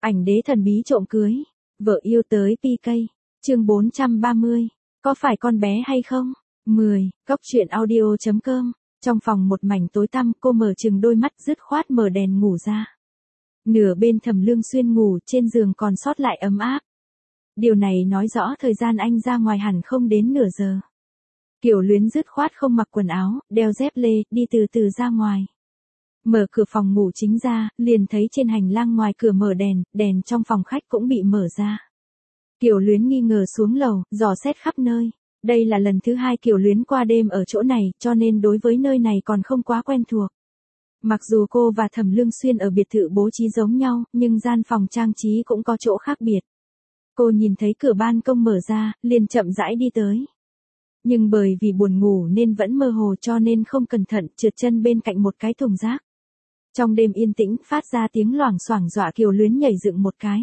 Ảnh đế thần bí trộm cưới, vợ yêu tới PK. Chương 430, có phải con bé hay không? 10, Cóc truyện audio.com. Trong phòng một mảnh tối tăm, cô mở chừng đôi mắt dứt khoát mở đèn ngủ ra. Nửa bên Thẩm Lương Xuyên ngủ, trên giường còn sót lại ấm áp. Điều này nói rõ thời gian anh ra ngoài hẳn không đến nửa giờ. Kiều Luyến dứt khoát không mặc quần áo, đeo dép lê, đi từ từ ra ngoài. Mở cửa phòng ngủ chính ra, liền thấy trên hành lang ngoài cửa mở đèn, đèn trong phòng khách cũng bị mở ra. Kiều Luyến nghi ngờ xuống lầu, dò xét khắp nơi. Đây là lần thứ hai Kiều Luyến qua đêm ở chỗ này, cho nên đối với nơi này còn không quá quen thuộc. Mặc dù cô và Thẩm Lương Xuyên ở biệt thự bố trí giống nhau, nhưng gian phòng trang trí cũng có chỗ khác biệt. Cô nhìn thấy cửa ban công mở ra, liền chậm rãi đi tới. Nhưng bởi vì buồn ngủ nên vẫn mơ hồ cho nên không cẩn thận trượt chân bên cạnh một cái thùng rác. Trong đêm yên tĩnh phát ra tiếng loảng xoảng dọa Kiều Luyến nhảy dựng một cái.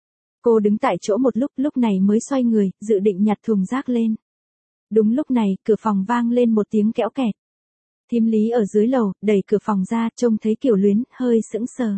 Cô đứng tại chỗ một lúc này mới xoay người, dự định nhặt thùng rác lên. Đúng lúc này, cửa phòng vang lên một tiếng kẽo kẹt. Thím Lý ở dưới lầu, đẩy cửa phòng ra, trông thấy Kiều Luyến, hơi sững sờ.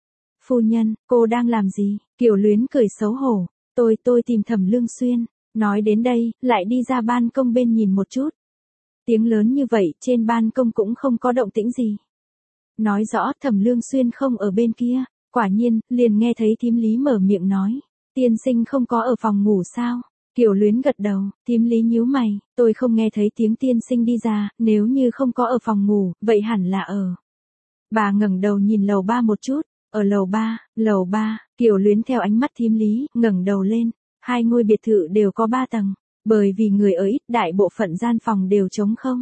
Phu nhân, cô đang làm gì? Kiều Luyến cười xấu hổ. Tôi tìm Thẩm Lương Xuyên. Nói đến đây, lại đi ra ban công bên nhìn một chút. Tiếng lớn như vậy, trên ban công cũng không có động tĩnh gì. Nói rõ Thẩm Lương Xuyên không ở bên kia. Quả nhiên, liền nghe thấy thím Lý mở miệng nói. Tiên sinh không có ở phòng ngủ sao? Kiều Luyến gật đầu, thím Lý nhíu mày, tôi không nghe thấy tiếng tiên sinh đi ra, nếu như không có ở phòng ngủ, vậy hẳn là ở. Bà ngẩng đầu nhìn lầu 3 một chút, ở lầu 3, Kiều Luyến theo ánh mắt thím Lý, ngẩng đầu lên, hai ngôi biệt thự đều có 3 tầng, bởi vì người ở ít, đại bộ phận gian phòng đều trống không.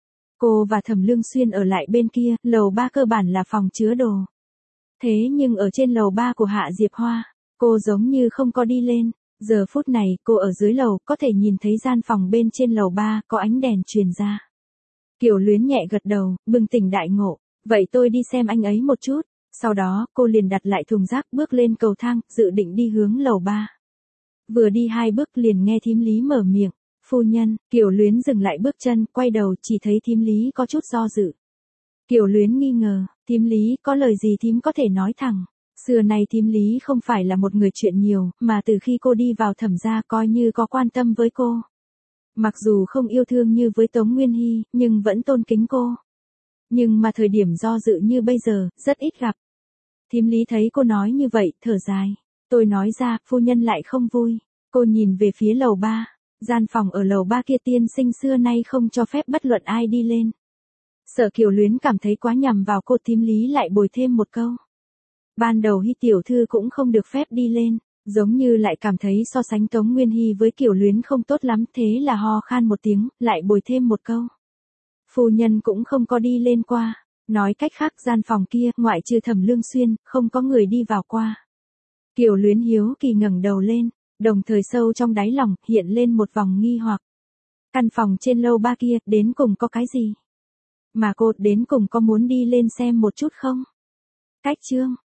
Cô và Thẩm Lương Xuyên ở lại bên kia, lầu 3 cơ bản là phòng chứa đồ. Thế nhưng ở trên lầu 3 của Hạ Diệp Hoa, cô giống như không có đi lên. Giờ phút này, cô ở dưới lầu, có thể nhìn thấy gian phòng bên trên lầu 3, có ánh đèn truyền ra. Kiều Luyến nhẹ gật đầu, bừng tỉnh đại ngộ, vậy tôi đi xem anh ấy một chút. Sau đó, cô liền đặt lại thùng rác, bước lên cầu thang, dự định đi hướng lầu 3. Vừa đi 2 bước liền nghe thím Lý mở miệng, phu nhân. Kiều Luyến dừng lại bước chân, quay đầu chỉ thấy thím Lý có chút do dự. Kiều Luyến nghi ngờ, thím Lý có lời gì thím có thể nói thẳng. Xưa nay thím Lý không phải là một người chuyện nhiều, mà từ khi cô đi vào Thẩm gia coi như có quan tâm với cô. Mặc dù không yêu thương như với Tống Nguyên Hy, nhưng vẫn tôn kính cô. Nhưng mà thời điểm do dự như bây giờ, rất ít gặp. Thím Lý thấy cô nói như vậy, thở dài. Tôi nói ra, phu nhân lại không vui. Cô nhìn về phía lầu 3. Gian phòng ở lầu 3 kia tiên sinh xưa nay không cho phép bất luận ai đi lên. Sợ Kiều Luyến cảm thấy quá nhầm vào cô, thím Lý lại bồi thêm một câu. Ban đầu Hy tiểu thư cũng không được phép đi lên, giống như lại cảm thấy so sánh Tống Nguyên Hy với Kiều Luyến không tốt lắm, thế là ho khan một tiếng, lại bồi thêm một câu. Phu nhân cũng không có đi lên qua, nói cách khác gian phòng kia, ngoại trừ Thẩm Lương Xuyên, không có người đi vào qua. Kiều Luyến hiếu kỳ ngẩng đầu lên, đồng thời sâu trong đáy lòng, hiện lên một vòng nghi hoặc. Căn phòng trên lầu 3 kia, đến cùng có cái gì? Mà cô, đến cùng có muốn đi lên xem một chút không? Cách chương